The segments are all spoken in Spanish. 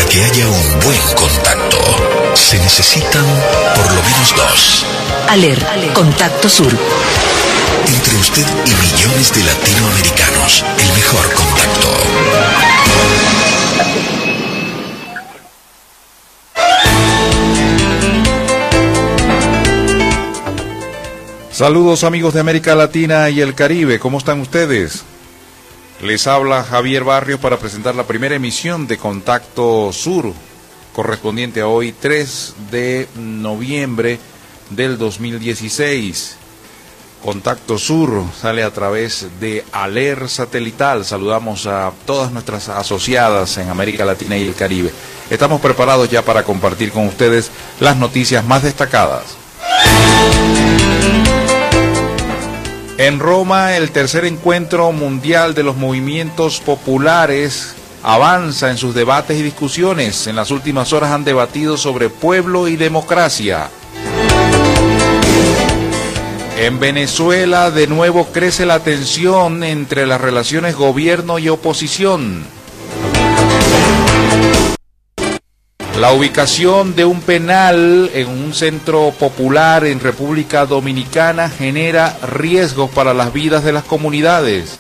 que haya un buen contacto, se necesitan por lo menos dos. ALER, Contacto Sur. Entre usted y millones de latinoamericanos, el mejor contacto. Saludos amigos de América Latina y el Caribe, ¿cómo están ustedes? Les habla Javier Barrios para presentar la primera emisión de Contacto Sur, correspondiente a hoy 3 de noviembre del 2016. Contacto Sur sale a través de ALER Satelital. Saludamos a todas nuestras asociadas en América Latina y el Caribe. Estamos preparados ya para compartir con ustedes las noticias más destacadas. En Roma, el tercer encuentro mundial de los movimientos populares avanza en sus debates y discusiones. En las últimas horas han debatido sobre pueblo y democracia. En Venezuela, de nuevo crece la tensión entre las relaciones gobierno y oposición. La ubicación de un penal en un centro popular en República Dominicana genera riesgos para las vidas de las comunidades.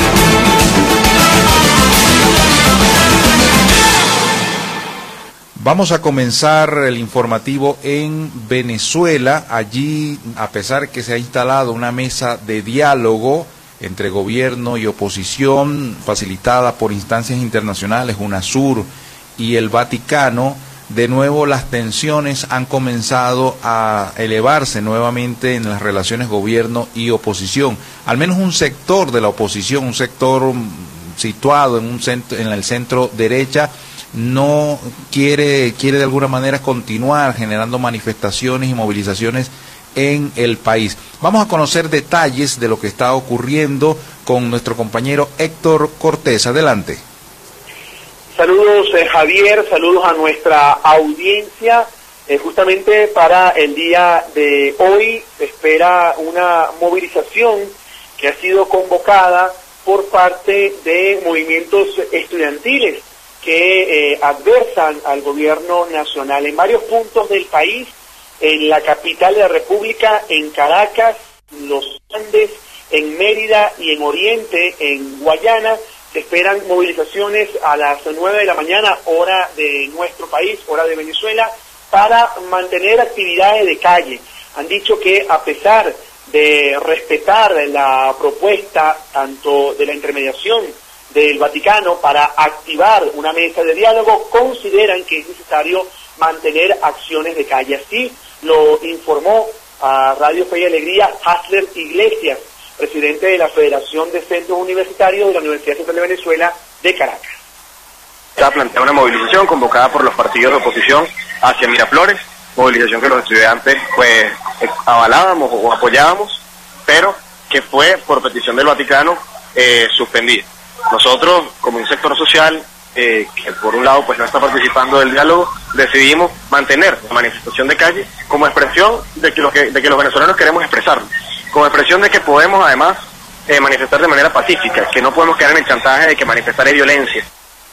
Vamos a comenzar el informativo en Venezuela. Allí, a pesar que se ha instalado una mesa de diálogo entre gobierno y oposición, facilitada por instancias internacionales, UNASUR y el Vaticano, de nuevo las tensiones han comenzado a elevarse nuevamente en las relaciones gobierno y oposición. Al menos un sector de la oposición, un sector situado en el centro derecha, no quiere de alguna manera continuar generando manifestaciones y movilizaciones en el país. Vamos a conocer detalles de lo que está ocurriendo con nuestro compañero Héctor Cortés. Adelante. Saludos Javier, saludos a nuestra audiencia. Justamente para el día de hoy se espera una movilización que ha sido convocada por parte de movimientos estudiantiles que adversan al gobierno nacional en varios puntos del país, en la capital de la República, en Caracas, los Andes, en Mérida y en Oriente, en Guayana. Se esperan movilizaciones a las 9 de la mañana, hora de nuestro país, hora de Venezuela, para mantener actividades de calle. Han dicho que a pesar de respetar la propuesta tanto de la intermediación del Vaticano para activar una mesa de diálogo, consideran que es necesario mantener acciones de calle. Así lo informó a Radio Fe y Alegría Hasler Iglesias, presidente de la Federación de Centros Universitarios de la Universidad Central de Venezuela de Caracas. Está planteada una movilización convocada por los partidos de oposición hacia Miraflores, movilización que los estudiantes pues avalábamos o apoyábamos, pero que fue por petición del Vaticano suspendida. Nosotros, como un sector social que por un lado pues no está participando del diálogo, decidimos mantener la manifestación de calle como expresión de que los venezolanos queremos expresarnos, como expresión de que podemos además manifestar de manera pacífica, que no podemos quedar en el chantaje de que manifestar es violencia.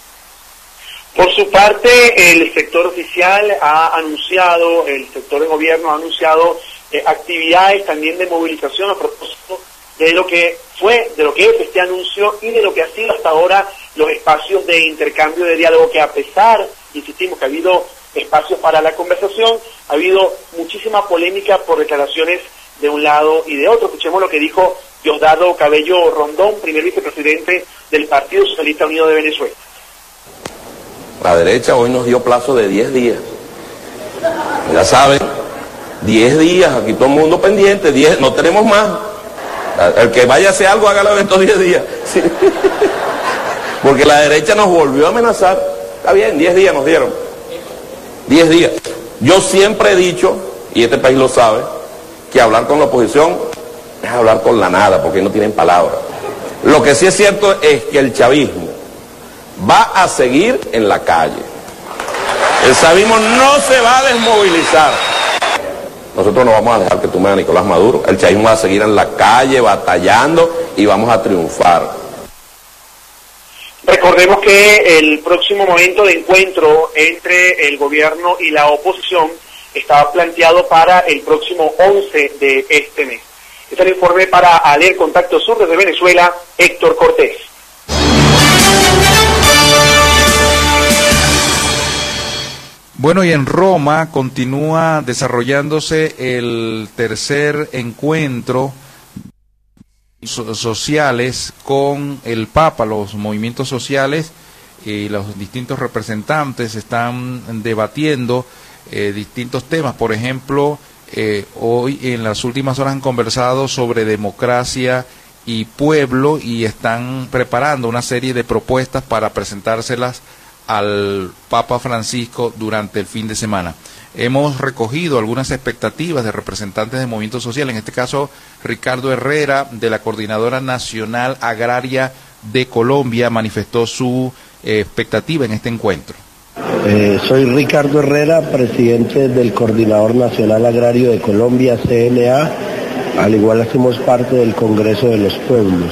Por su parte, el sector oficial ha anunciado, el sector de gobierno ha anunciado actividades también de movilización a propósito de lo que es este anuncio y de lo que ha sido hasta ahora los espacios de intercambio de diálogo, que a pesar, insistimos, que ha habido espacios para la conversación, ha habido muchísima polémica por declaraciones de un lado y de otro. Escuchemos lo que dijo Diosdado Cabello Rondón, primer vicepresidente del Partido Socialista Unido de Venezuela. La derecha hoy nos dio plazo de 10 días. Ya saben, 10 días, aquí todo el mundo pendiente, 10, no tenemos más. El que vaya a hacer algo, hágalo en estos 10 días. Sí. Porque la derecha nos volvió a amenazar. Está bien, 10 días nos dieron. 10 días. Yo siempre he dicho, y este país lo sabe, que hablar con la oposición es hablar con la nada, porque no tienen palabras. Lo que sí es cierto es que el chavismo va a seguir en la calle. El chavismo no se va a desmovilizar. Nosotros no vamos a dejar que tumbe a Nicolás Maduro. El chavismo va a seguir en la calle batallando y vamos a triunfar. Recordemos que el próximo momento de encuentro entre el gobierno y la oposición está planteado para el próximo 11 de este mes. Este es el informe para ALER Contacto Sur desde Venezuela, Héctor Cortés. Bueno, y en Roma continúa desarrollándose el tercer encuentro sociales con el Papa. Los movimientos sociales y los distintos representantes están debatiendo distintos temas. Por ejemplo, hoy en las últimas horas han conversado sobre democracia y pueblo y están preparando una serie de propuestas para presentárselas al Papa Francisco durante el fin de semana. Hemos recogido algunas expectativas de representantes de movimientos sociales, en este caso Ricardo Herrera, de la Coordinadora Nacional Agraria de Colombia, manifestó su expectativa en este encuentro. Soy Ricardo Herrera, presidente del Coordinador Nacional Agrario de Colombia, CNA, al igual hacemos parte del Congreso de los Pueblos.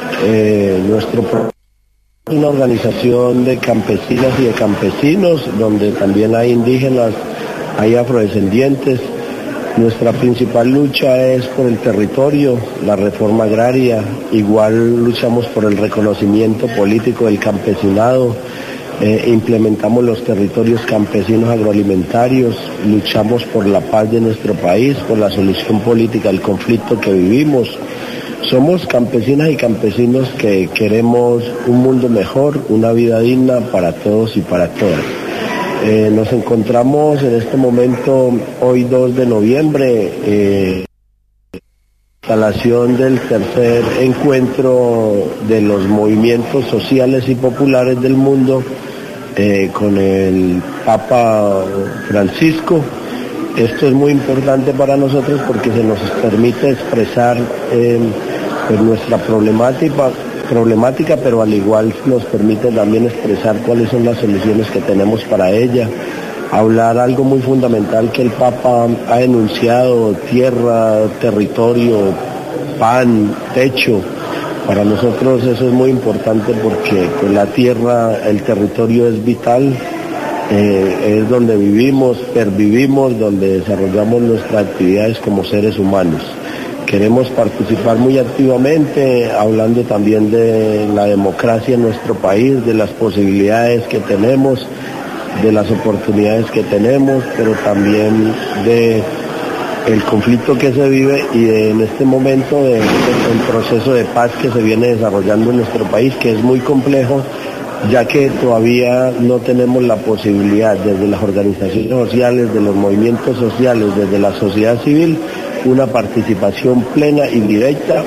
Una organización de campesinas y de campesinos, donde también hay indígenas, hay afrodescendientes. Nuestra principal lucha es por el territorio, la reforma agraria, igual luchamos por el reconocimiento político del campesinado, implementamos los territorios campesinos agroalimentarios, luchamos por la paz de nuestro país, por la solución política del conflicto que vivimos. Somos campesinas y campesinos que queremos un mundo mejor, una vida digna para todos y para todas. Nos encontramos en este momento, hoy 2 de noviembre, instalación del tercer encuentro de los movimientos sociales y populares del mundo con el Papa Francisco. Esto es muy importante para nosotros porque se nos permite expresar pues nuestra problemática, pero al igual nos permite también expresar cuáles son las soluciones que tenemos para ella. Hablar algo muy fundamental que el Papa ha enunciado: tierra, territorio, pan, techo. Para nosotros eso es muy importante porque pues, la tierra, el territorio es vital. Es donde vivimos, pervivimos, donde desarrollamos nuestras actividades como seres humanos. Queremos participar muy activamente, hablando también de la democracia en nuestro país, de las posibilidades que tenemos, de las oportunidades que tenemos, pero también de el conflicto que se vive y en este momento el proceso de paz que se viene desarrollando en nuestro país, que es muy complejo, ya que todavía no tenemos la posibilidad desde las organizaciones sociales, de los movimientos sociales, desde la sociedad civil, una participación plena y directa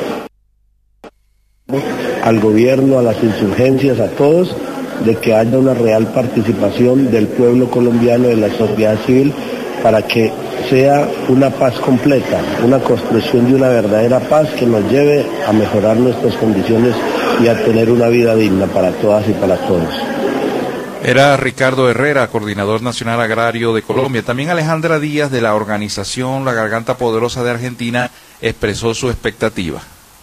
al gobierno, a las insurgencias, a todos, de que haya una real participación del pueblo colombiano, de la sociedad civil, para que sea una paz completa, una construcción de una verdadera paz que nos lleve a mejorar nuestras condiciones y a tener una vida digna para todas y para todos. Era Ricardo Herrera, Coordinador Nacional Agrario de Colombia. También Alejandra Díaz, de la organización La Garganta Poderosa de Argentina, expresó su expectativa.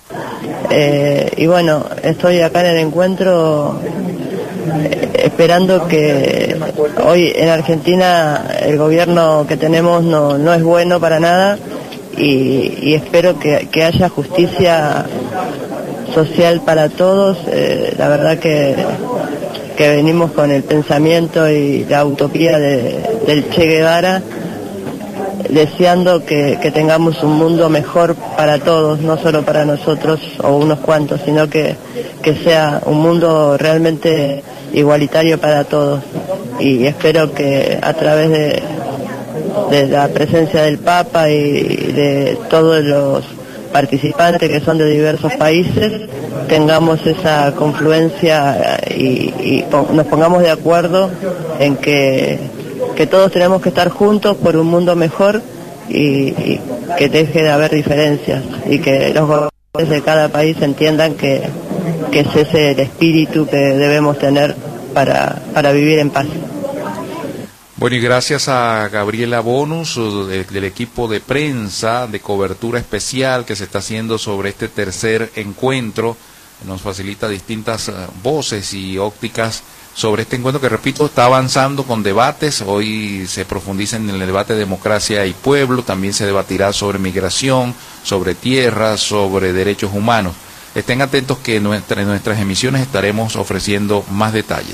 Y bueno, estoy acá en el encuentro esperando que hoy en Argentina el gobierno que tenemos no es bueno para nada y espero que haya justicia social para todos. La verdad que venimos con el pensamiento y la utopía del Che Guevara, deseando que tengamos un mundo mejor para todos, no solo para nosotros o unos cuantos, sino que sea un mundo realmente igualitario para todos. Y espero que a través de la presencia del Papa y de todos los participantes que son de diversos países, tengamos esa confluencia y nos pongamos de acuerdo en que todos tenemos que estar juntos por un mundo mejor y que deje de haber diferencias y que los gobiernos de cada país entiendan que ese es el espíritu que debemos tener para vivir en paz. Bueno, y gracias a Gabriela Bonus del equipo de prensa de cobertura especial que se está haciendo sobre este tercer encuentro nos facilita distintas voces y ópticas sobre este encuentro que, repito, está avanzando con debates. Hoy se profundiza en el debate de democracia y pueblo, también se debatirá sobre migración, sobre tierras, sobre derechos humanos. Estén atentos que en nuestras emisiones estaremos ofreciendo más detalles.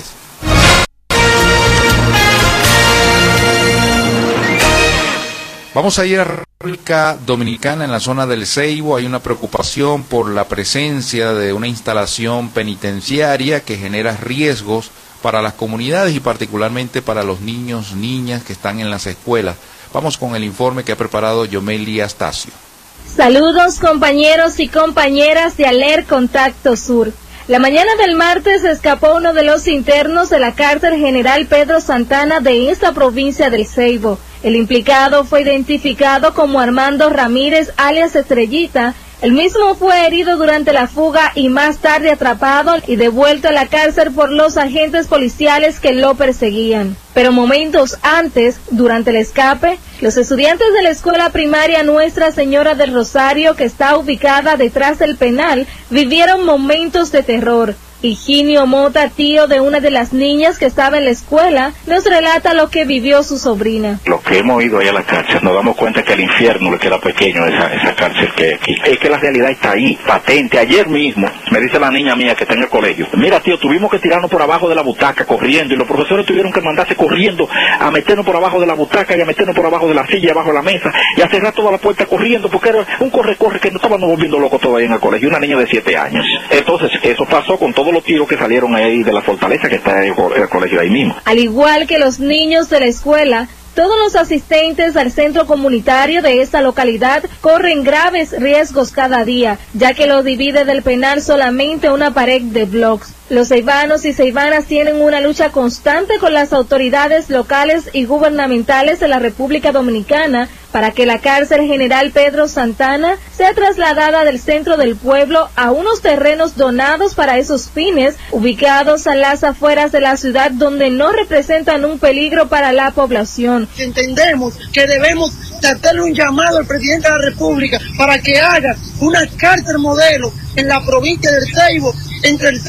Vamos a ir a República Dominicana, en la zona del Ceibo. Hay una preocupación por la presencia de una instalación penitenciaria que genera riesgos para las comunidades y particularmente para los niños, niñas que están en las escuelas. Vamos con el informe que ha preparado Yomeili Astacio. Saludos compañeros y compañeras de Aler Contacto Sur. La mañana del martes escapó uno de los internos de la cárcel General Pedro Santana de esta provincia del Ceibo. El implicado fue identificado como Armando Ramírez, alias Estrellita. El mismo fue herido durante la fuga y más tarde atrapado y devuelto a la cárcel por los agentes policiales que lo perseguían. Pero momentos antes, durante el escape, los estudiantes de la escuela primaria Nuestra Señora del Rosario, que está ubicada detrás del penal, vivieron momentos de terror. Higinio Mota, tío de una de las niñas que estaba en la escuela, nos relata lo que vivió su sobrina. Lo que hemos ido ahí a la cárcel, nos damos cuenta que el infierno le queda pequeño a esa cárcel que aquí. Es que la realidad está ahí, patente. Ayer mismo me dice la niña mía que está en el colegio: mira tío, tuvimos que tirarnos por abajo de la butaca corriendo, y los profesores tuvieron que mandarse corriendo a meternos por abajo de la butaca y a meternos por abajo de la silla, abajo de la mesa, y a cerrar toda la puerta corriendo, porque era un corre-corre que nos estábamos volviendo locos todavía en el colegio. Una niña de 7 años. Entonces, eso pasó con todos los tiros que salieron ahí de la fortaleza que está en el colegio ahí mismo. Al igual que los niños de la escuela, todos los asistentes al centro comunitario de esta localidad corren graves riesgos cada día, ya que lo divide del penal solamente una pared de bloques. Los ceibanos y ceibanas tienen una lucha constante con las autoridades locales y gubernamentales de la República Dominicana para que la cárcel General Pedro Santana sea trasladada del centro del pueblo a unos terrenos donados para esos fines, ubicados a las afueras de la ciudad, donde no representan un peligro para la población. Entendemos que debemos hacerle un llamado al presidente de la República para que haga una cárcel modelo en la provincia del Ceibo entre el...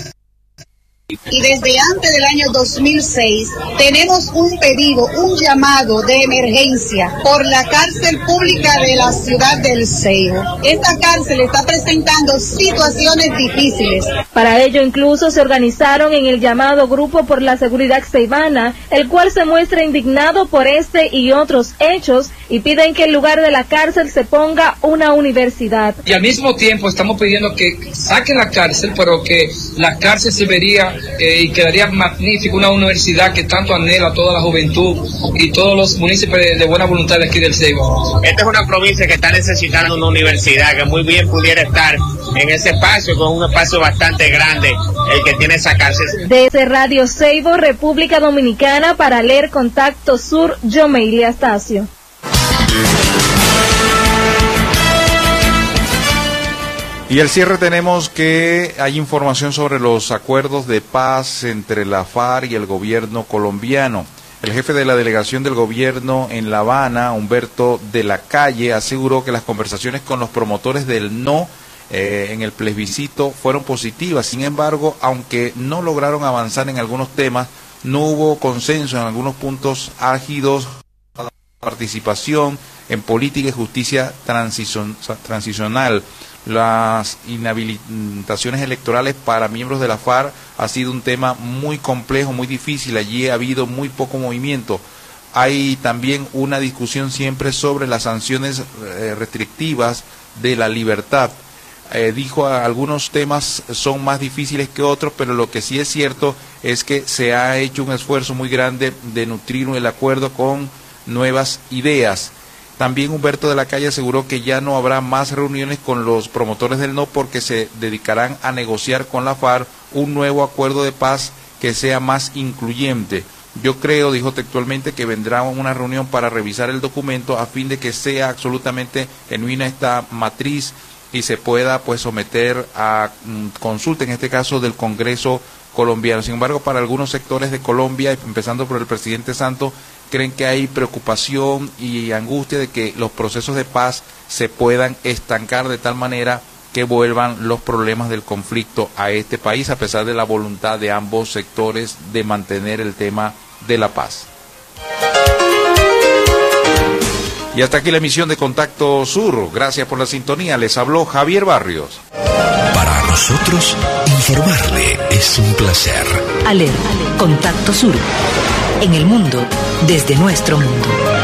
Y desde antes del año 2006 tenemos un pedido, un llamado de emergencia por la cárcel pública de la ciudad del Ceibo. Esta cárcel está presentando situaciones difíciles. Para ello incluso se organizaron en el llamado Grupo por la Seguridad Ceibana, el cual se muestra indignado por este y otros hechos y piden que en lugar de la cárcel se ponga una universidad. Y al mismo tiempo estamos pidiendo que saquen la cárcel, pero que la cárcel se vería y quedaría magnífico una universidad que tanto anhela toda la juventud y todos los municipios de buena voluntad de aquí del Ceibo. Esta es una provincia que está necesitando una universidad que muy bien pudiera estar en ese espacio, con un espacio bastante grande, el que tiene esa cárcel. Desde Radio Ceibo, República Dominicana, para Aler Contacto Sur, Yomeili Astacio. Y al cierre tenemos que hay información sobre los acuerdos de paz entre la FARC y el gobierno colombiano. El jefe de la delegación del gobierno en La Habana, Humberto de la Calle, aseguró que las conversaciones con los promotores del no en el plebiscito fueron positivas. Sin embargo, aunque no lograron avanzar en algunos temas, no hubo consenso en algunos puntos álgidos. Participación en política y justicia transicional. Las inhabilitaciones electorales para miembros de la FARC ha sido un tema muy complejo, muy difícil. Allí ha habido muy poco movimiento. Hay también una discusión siempre sobre las sanciones restrictivas de la libertad. Dijo algunos temas son más difíciles que otros, pero lo que sí es cierto es que se ha hecho un esfuerzo muy grande de nutrir el acuerdo con nuevas ideas. También Humberto de la Calle aseguró que ya no habrá más reuniones con los promotores del no, porque se dedicarán a negociar con la FARC un nuevo acuerdo de paz que sea más incluyente. Yo creo, dijo textualmente, que vendrá una reunión para revisar el documento a fin de que sea absolutamente genuina esta matriz y se pueda pues someter a consulta, en este caso del Congreso colombiano. Sin embargo, para algunos sectores de Colombia, empezando por el presidente Santos, creen que hay preocupación y angustia de que los procesos de paz se puedan estancar de tal manera que vuelvan los problemas del conflicto a este país, a pesar de la voluntad de ambos sectores de mantener el tema de la paz. Y hasta aquí la emisión de Contacto Sur. Gracias por la sintonía. Les habló Javier Barrios. Para nosotros, informarle es un placer. ALER, Contacto Sur. En el mundo, desde nuestro mundo.